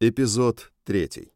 Эпизод 3.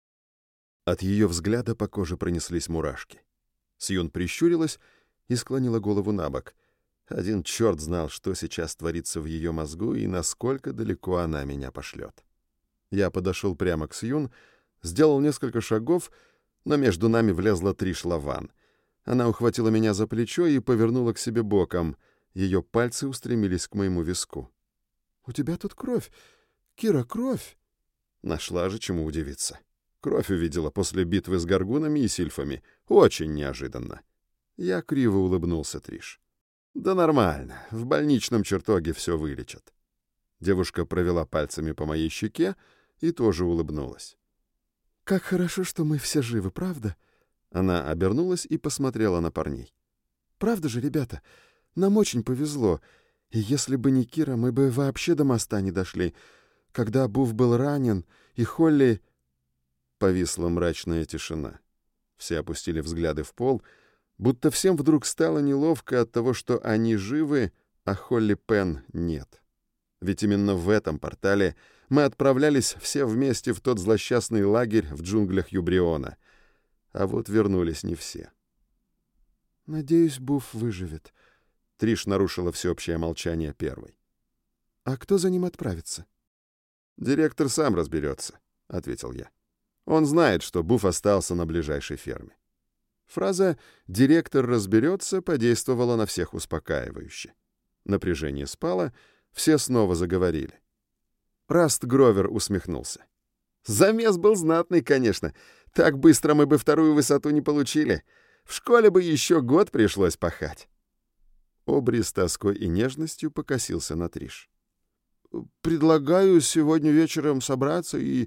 От ее взгляда по коже пронеслись мурашки. Сьюн прищурилась и склонила голову на бок. Один черт знал, что сейчас творится в ее мозгу и насколько далеко она меня пошлет. Я подошел прямо к Сьюн, сделал несколько шагов, но между нами влезла Триш Лаван. Она ухватила меня за плечо и повернула к себе боком. Ее пальцы устремились к моему виску. «У тебя тут кровь. Кира, кровь!» Нашла же чему удивиться. Кровь увидела после битвы с горгунами и сильфами. Очень неожиданно. Я криво улыбнулся Триш. «Да нормально. В больничном чертоге все вылечат». Девушка провела пальцами по моей щеке и тоже улыбнулась. «Как хорошо, что мы все живы, правда?» Она обернулась и посмотрела на парней. «Правда же, ребята? Нам очень повезло. И если бы не Кира, мы бы вообще до моста не дошли. Когда Буф был ранен, и Холли...» Повисла мрачная тишина. Все опустили взгляды в пол, будто всем вдруг стало неловко от того, что они живы, а Холли Пен нет. Ведь именно в этом портале мы отправлялись все вместе в тот злосчастный лагерь в джунглях Юбриона. А вот вернулись не все. «Надеюсь, Буф выживет», — Триш нарушила всеобщее молчание первой. «А кто за ним отправится?» «Директор сам разберется», — ответил я. «Он знает, что Буф остался на ближайшей ферме». Фраза «директор разберется» подействовала на всех успокаивающе. Напряжение спало, все снова заговорили. Раст Гровер усмехнулся. «Замес был знатный, конечно. Так быстро мы бы вторую высоту не получили. В школе бы еще год пришлось пахать». Обри с тоской и нежностью покосился на Триш. «Предлагаю сегодня вечером собраться и,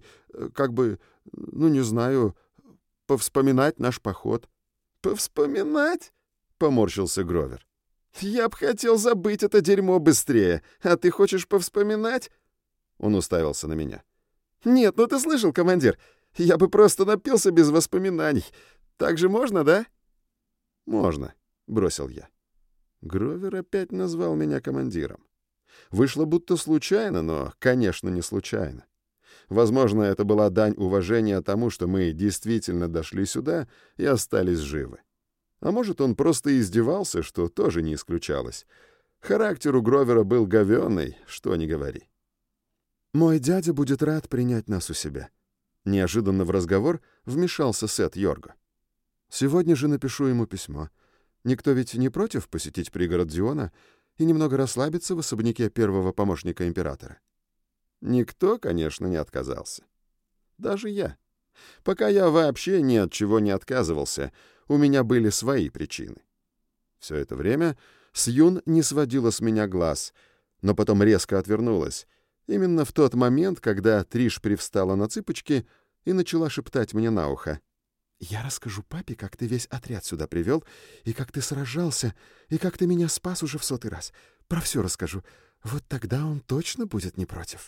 не знаю, повспоминать наш поход». «Повспоминать?» — поморщился Гровер. «Я б хотел забыть это дерьмо быстрее, а ты хочешь повспоминать?» Он уставился на меня. «Нет, ну ты слышал, командир, я бы просто напился без воспоминаний. Так же можно, да?» «Можно», — бросил я. Гровер опять назвал меня командиром. Вышло будто случайно, но, конечно, не случайно. Возможно, это была дань уважения тому, что мы действительно дошли сюда и остались живы. А может, он просто издевался, что тоже не исключалось. Характер у Гровера был говёный, что ни говори. «Мой дядя будет рад принять нас у себя». Неожиданно в разговор вмешался Сет Йорго. «Сегодня же напишу ему письмо. Никто ведь не против посетить пригород Диона и немного расслабиться в особняке первого помощника императора?» Никто, конечно, не отказался. Даже я. Пока я вообще ни от чего не отказывался, у меня были свои причины. Все это время Сьюн не сводила с меня глаз, но потом резко отвернулась. Именно в тот момент, когда Триш привстала на цыпочки и начала шептать мне на ухо. «Я расскажу папе, как ты весь отряд сюда привел, и как ты сражался, и как ты меня спас уже в 100-й раз. Про все расскажу. Вот тогда он точно будет не против».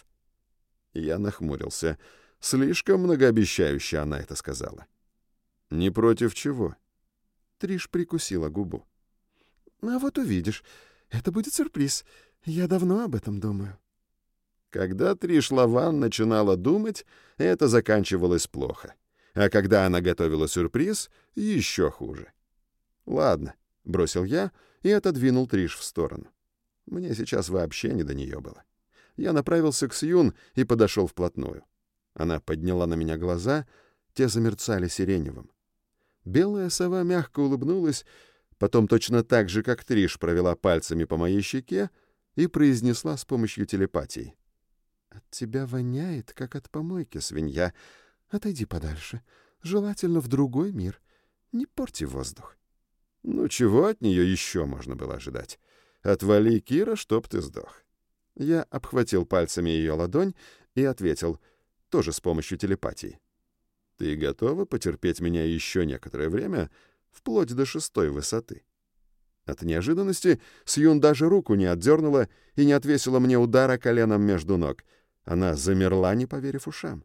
Я нахмурился. Слишком многообещающе она это сказала. «Не против чего?» Триш прикусила губу. «А вот увидишь. Это будет сюрприз. Я давно об этом думаю». Когда Триш Лаван начинала думать, это заканчивалось плохо. А когда она готовила сюрприз, еще хуже. «Ладно», — бросил я и отодвинул Триш в сторону. Мне сейчас вообще не до нее было. Я направился к Сьюн и подошел вплотную. Она подняла на меня глаза, те замерцали сиреневым. Белая сова мягко улыбнулась, потом точно так же, как Триш, провела пальцами по моей щеке и произнесла с помощью телепатии. «От тебя воняет, как от помойки, свинья. Отойди подальше. Желательно в другой мир. Не порти воздух». Ну, чего от нее еще можно было ожидать? «Отвали, Кира, чтоб ты сдох». Я обхватил пальцами ее ладонь и ответил, тоже с помощью телепатии. «Ты готова потерпеть меня еще некоторое время, вплоть до 6-й высоты?» От неожиданности Сьюн даже руку не отдернула и не отвесила мне удара коленом между ног. Она замерла, не поверив ушам.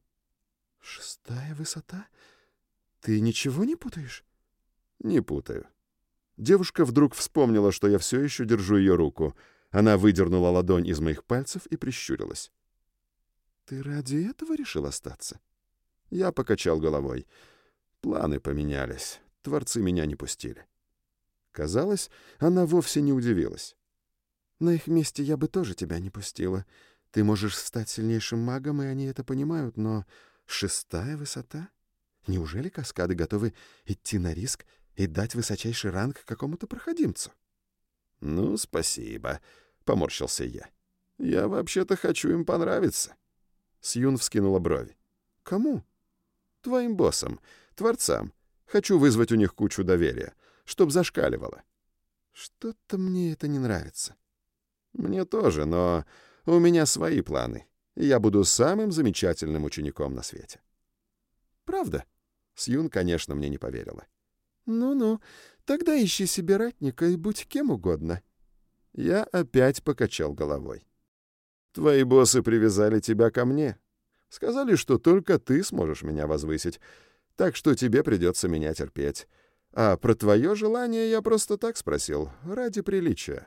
«6-я высота? Ты ничего не путаешь?» «Не путаю». Девушка вдруг вспомнила, что я все еще держу ее руку. Она выдернула ладонь из моих пальцев и прищурилась. Ты ради этого решил остаться? Я покачал головой. Планы поменялись. Творцы меня не пустили. Казалось, она вовсе не удивилась. На их месте я бы тоже тебя не пустила. Ты можешь стать сильнейшим магом, и они это понимают, но 6-я высота? Неужели каскады готовы идти на риск и дать высочайший ранг какому-то проходимцу? Ну, спасибо, поморщился я. Я вообще-то хочу им понравиться. Сьюн вскинула брови. Кому? Твоим боссам, творцам. Хочу вызвать у них кучу доверия, чтоб зашкаливало. Что-то мне это не нравится. Мне тоже, но у меня свои планы, и я буду самым замечательным учеником на свете. Правда? Сьюн, конечно, мне не поверила. Ну-ну, тогда ищи себе ратника и будь кем угодно. Я опять покачал головой. Твои боссы привязали тебя ко мне. Сказали, что только ты сможешь меня возвысить, так что тебе придется меня терпеть. А про твое желание я просто так спросил, ради приличия.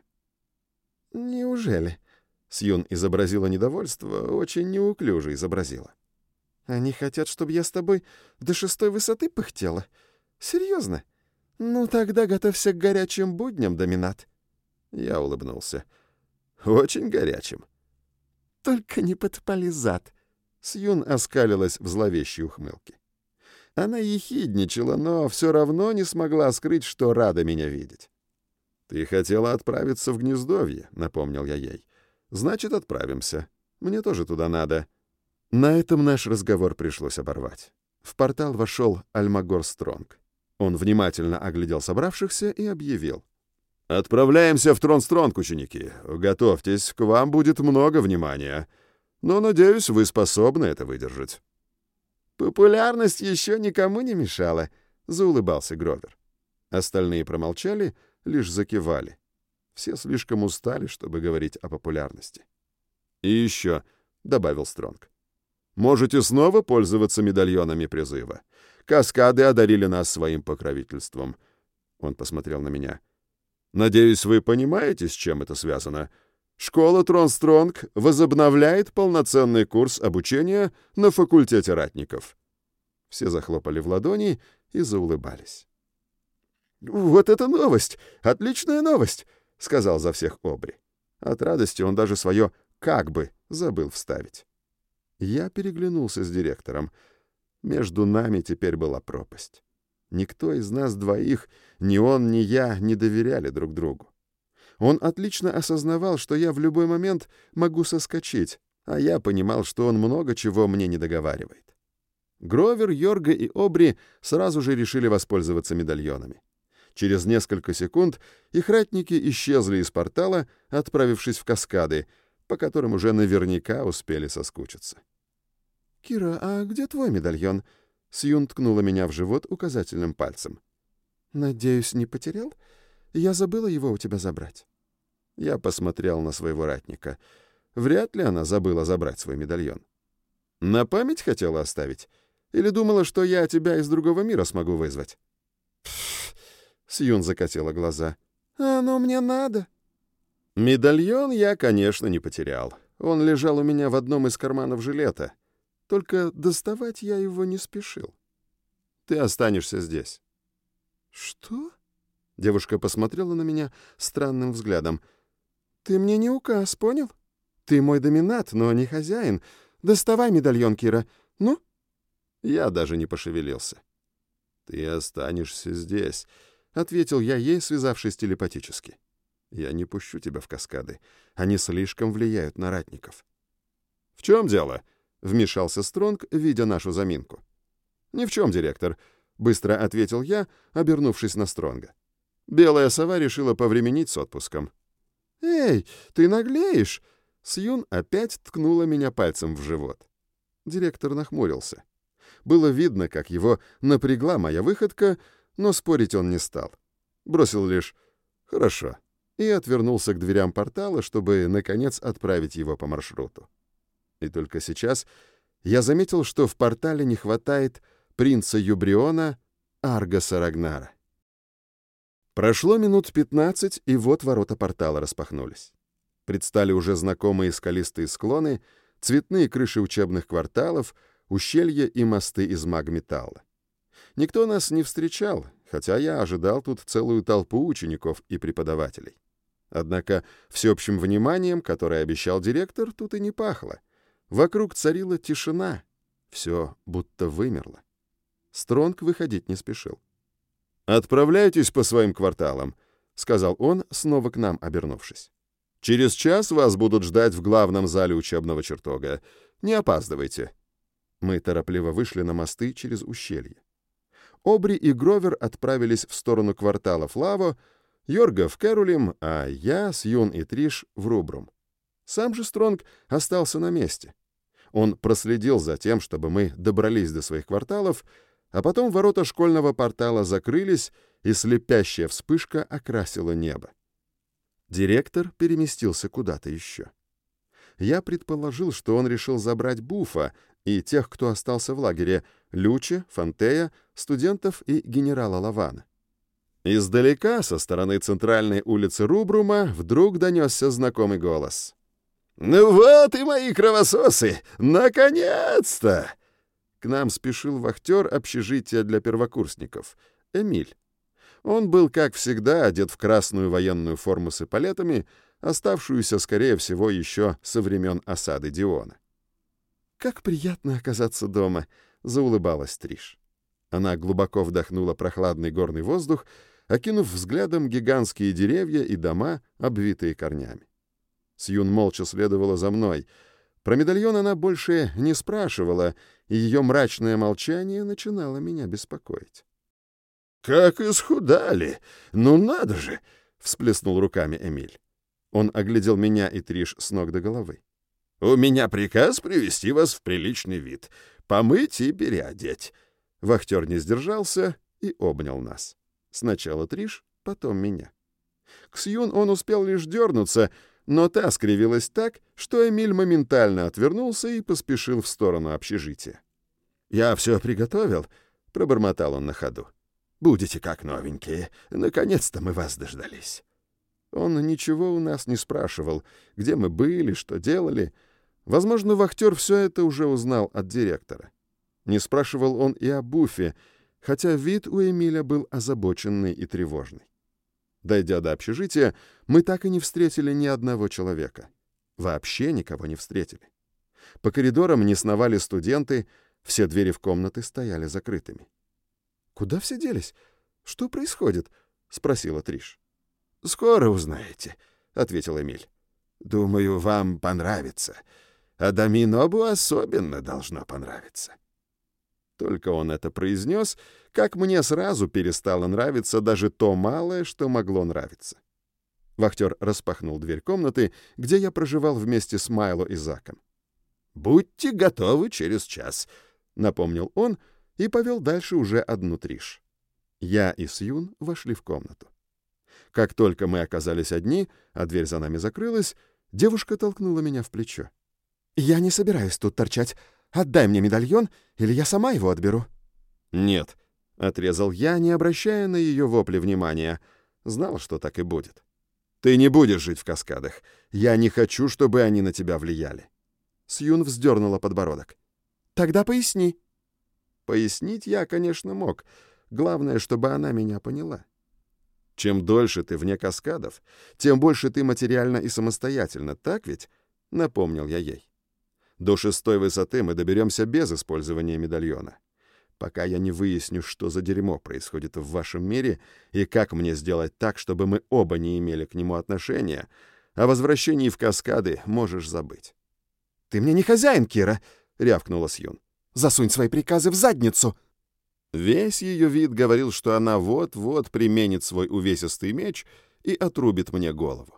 Неужели? Сьюн изобразила недовольство, очень неуклюже изобразила. Они хотят, чтобы я с тобой до 6-й высоты пыхтела? Серьезно? Ну тогда готовься к горячим будням, Доминат. Я улыбнулся. Очень горячим. Только не подпали зад. Сьюн оскалилась в зловещей ухмылке. Она ехидничала, но все равно не смогла скрыть, что рада меня видеть. «Ты хотела отправиться в Гнездовье», — напомнил я ей. «Значит, отправимся. Мне тоже туда надо». На этом наш разговор пришлось оборвать. В портал вошел Альмагор Стронг. Он внимательно оглядел собравшихся и объявил. «Отправляемся в Тронстронг, ученики. Готовьтесь, к вам будет много внимания. Но, надеюсь, вы способны это выдержать». «Популярность еще никому не мешала», — заулыбался Гровер. Остальные промолчали, лишь закивали. Все слишком устали, чтобы говорить о популярности. «И еще», — добавил Стронг, — «можете снова пользоваться медальонами призыва. Каскады одарили нас своим покровительством». Он посмотрел на меня. «Надеюсь, вы понимаете, с чем это связано? Школа Тронстронг возобновляет полноценный курс обучения на факультете ратников». Все захлопали в ладони и заулыбались. «Вот это новость! Отличная новость!» — сказал за всех Обри. От радости он даже свое «как бы» забыл вставить. Я переглянулся с директором. Между нами теперь была пропасть. Никто из нас двоих, ни он, ни я, не доверяли друг другу. Он отлично осознавал, что я в любой момент могу соскочить, а я понимал, что он много чего мне не договаривает. Гровер, Йорга и Обри сразу же решили воспользоваться медальонами. Через несколько секунд их ратники исчезли из портала, отправившись в каскады, по которым уже наверняка успели соскучиться. «Кира, а где твой медальон?» Сьюн ткнула меня в живот указательным пальцем. «Надеюсь, не потерял? Я забыла его у тебя забрать». Я посмотрел на своего ратника. Вряд ли она забыла забрать свой медальон. «На память хотела оставить? Или думала, что я тебя из другого мира смогу вызвать?» Сьюн закатила глаза. «Оно мне надо». Медальон я, конечно, не потерял. Он лежал у меня в одном из карманов жилета. Только доставать я его не спешил. «Ты останешься здесь». «Что?» Девушка посмотрела на меня странным взглядом. «Ты мне не указ, понял? Ты мой доминат, но не хозяин. Доставай медальон, Кира. Ну?» Я даже не пошевелился. «Ты останешься здесь», — ответил я ей, связавшись телепатически. «Я не пущу тебя в каскады. Они слишком влияют на ратников». «В чем дело?» — вмешался Стронг, видя нашу заминку. «Ни в чем, директор», — быстро ответил я, обернувшись на Стронга. «Белая сова решила повременить с отпуском». «Эй, ты наглеешь!» Сьюн опять ткнула меня пальцем в живот. Директор нахмурился. Было видно, как его напрягла моя выходка, но спорить он не стал. Бросил лишь «хорошо» и отвернулся к дверям портала, чтобы, наконец, отправить его по маршруту. И только сейчас я заметил, что в портале не хватает принца Юбриона Аргаса Рагнара. Прошло минут 15, и вот ворота портала распахнулись. Предстали уже знакомые скалистые склоны, цветные крыши учебных кварталов, ущелья и мосты из магметалла. Никто нас не встречал, хотя я ожидал тут целую толпу учеников и преподавателей. Однако всеобщим вниманием, которое обещал директор, тут и не пахло. Вокруг царила тишина, все будто вымерло. Стронг выходить не спешил. «Отправляйтесь по своим кварталам», — сказал он, снова к нам обернувшись. «Через час вас будут ждать в главном зале учебного чертога. Не опаздывайте». Мы торопливо вышли на мосты через ущелье. Обри и Гровер отправились в сторону кварталов Лаво, Йорга в Керулим, а я, Сьюн и Триш в Рубрум. Сам же Стронг остался на месте. Он проследил за тем, чтобы мы добрались до своих кварталов, а потом ворота школьного портала закрылись, и слепящая вспышка окрасила небо. Директор переместился куда-то еще. Я предположил, что он решил забрать Буфа и тех, кто остался в лагере, Лючи, Фантея, студентов и генерала Лавана. Издалека, со стороны центральной улицы Рубрума, вдруг донесся знакомый голос. «Ну вот и мои кровососы! Наконец-то!» К нам спешил вахтер общежития для первокурсников, Эмиль. Он был, как всегда, одет в красную военную форму с эполетами, оставшуюся, скорее всего, еще со времен осады Диона. «Как приятно оказаться дома!» — заулыбалась Триш. Она глубоко вдохнула прохладный горный воздух, окинув взглядом гигантские деревья и дома, обвитые корнями. Сьюн молча следовала за мной. Про медальон она больше не спрашивала, и ее мрачное молчание начинало меня беспокоить. «Как исхудали! Ну надо же!» — всплеснул руками Эмиль. Он оглядел меня и Триш с ног до головы. «У меня приказ привести вас в приличный вид, помыть и переодеть». Вахтер не сдержался и обнял нас. Сначала Триш, потом меня. К Сьюн он успел лишь дернуться, но та скривилась так, что Эмиль моментально отвернулся и поспешил в сторону общежития. «Я все приготовил», — пробормотал он на ходу. «Будете как новенькие. Наконец-то мы вас дождались». Он ничего у нас не спрашивал, где мы были, что делали. Возможно, вахтер все это уже узнал от директора. Не спрашивал он и о Буфе, хотя вид у Эмиля был озабоченный и тревожный. Дойдя до общежития, мы так и не встретили ни одного человека. Вообще никого не встретили. По коридорам не сновали студенты, все двери в комнаты стояли закрытыми. «Куда все делись? Что происходит?» — спросила Триш. «Скоро узнаете», — ответил Эмиль. «Думаю, вам понравится. А Даминобу особенно должно понравиться». Только он это произнес, как мне сразу перестало нравиться даже то малое, что могло нравиться. Вахтер распахнул дверь комнаты, где я проживал вместе с Майло и Заком. «Будьте готовы через час», — напомнил он и повел дальше уже одну Триш. Я и Сьюн вошли в комнату. Как только мы оказались одни, а дверь за нами закрылась, девушка толкнула меня в плечо. «Я не собираюсь тут торчать. Отдай мне медальон, или я сама его отберу». «Нет», — отрезал я, не обращая на ее вопли внимания. Знал, что так и будет. «Ты не будешь жить в каскадах. Я не хочу, чтобы они на тебя влияли». Сьюн вздернула подбородок. «Тогда поясни». Пояснить я, конечно, мог. Главное, чтобы она меня поняла. «Чем дольше ты вне каскадов, тем больше ты материально и самостоятельно, так ведь?» — напомнил я ей. «До 6-й высоты мы доберемся без использования медальона. Пока я не выясню, что за дерьмо происходит в вашем мире и как мне сделать так, чтобы мы оба не имели к нему отношения, о возвращении в каскады можешь забыть». «Ты мне не хозяин, Кира!» — рявкнула Сьюн. «Засунь свои приказы в задницу!» Весь ее вид говорил, что она вот-вот применит свой увесистый меч и отрубит мне голову.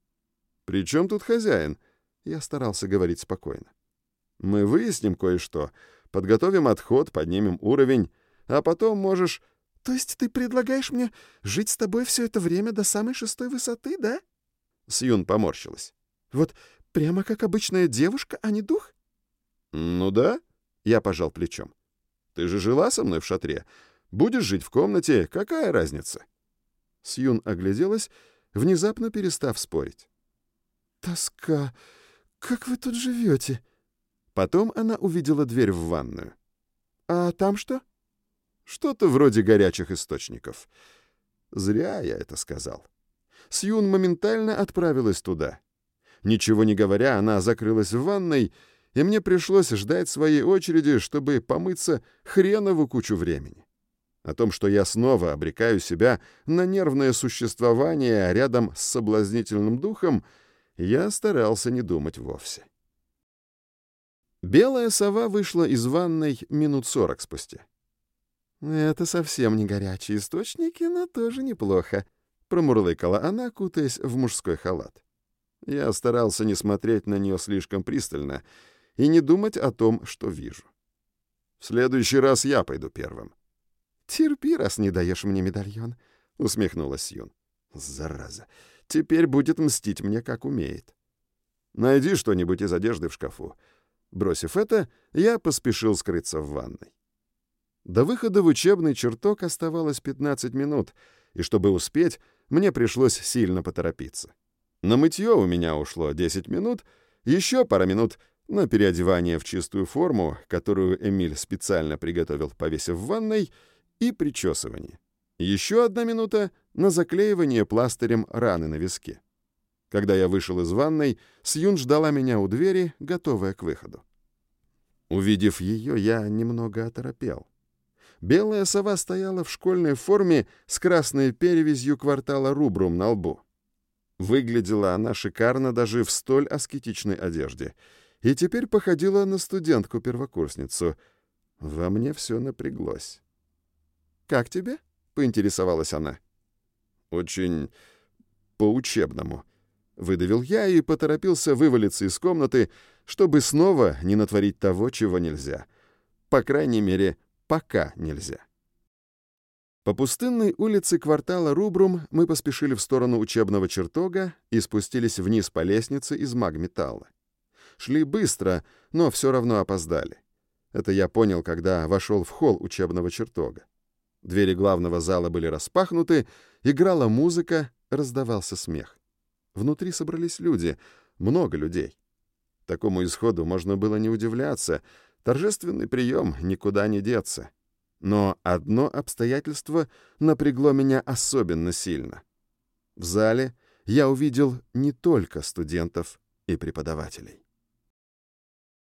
«При чем тут хозяин?» Я старался говорить спокойно. «Мы выясним кое-что, подготовим отход, поднимем уровень, а потом можешь...» «То есть ты предлагаешь мне жить с тобой все это время до самой 6-й высоты, да?» Сьюн поморщилась. «Вот прямо как обычная девушка, а не дух?» «Ну да», — я пожал плечом. «Ты же жила со мной в шатре. Будешь жить в комнате, какая разница?» Сьюн огляделась, внезапно перестав спорить. «Тоска. Как вы тут живете?» Потом она увидела дверь в ванную. «А там что?» «Что-то вроде горячих источников». Зря я это сказал. Сьюн моментально отправилась туда. Ничего не говоря, она закрылась в ванной, и мне пришлось ждать своей очереди, чтобы помыться хренову кучу времени. О том, что я снова обрекаю себя на нервное существование рядом с соблазнительным духом, я старался не думать вовсе. Белая сова вышла из ванной минут 40 спустя. «Это совсем не горячие источники, но тоже неплохо», — промурлыкала она, кутаясь в мужской халат. Я старался не смотреть на нее слишком пристально и не думать о том, что вижу. «В следующий раз я пойду первым». «Терпи, раз не даешь мне медальон», — усмехнулась Сьюн. «Зараза, теперь будет мстить мне, как умеет». «Найди что-нибудь из одежды в шкафу». Бросив это, я поспешил скрыться в ванной. До выхода в учебный чертог оставалось 15 минут, и чтобы успеть, мне пришлось сильно поторопиться. На мытье у меня ушло 10 минут, еще пара минут на переодевание в чистую форму, которую Эмиль специально приготовил, повесив в ванной, и причесывание. Еще 1 минута на заклеивание пластырем раны на виске. Когда я вышел из ванной, Сьюн ждала меня у двери, готовая к выходу. Увидев ее, я немного оторопел. Белая сова стояла в школьной форме с красной перевязью квартала Рубрум на лбу. Выглядела она шикарно даже в столь аскетичной одежде и теперь походила на студентку-первокурсницу. Во мне все напряглось. «Как тебе?» — поинтересовалась она. «Очень по-учебному», — выдавил я и поторопился вывалиться из комнаты, чтобы снова не натворить того, чего нельзя. По крайней мере, пока нельзя. По пустынной улице квартала Рубрум мы поспешили в сторону учебного чертога и спустились вниз по лестнице из магметалла. Шли быстро, но все равно опоздали. Это я понял, когда вошел в холл учебного чертога. Двери главного зала были распахнуты, играла музыка, раздавался смех. Внутри собрались люди, много людей. Такому исходу можно было не удивляться. Торжественный прием, никуда не деться. Но одно обстоятельство напрягло меня особенно сильно. В зале я увидел не только студентов и преподавателей.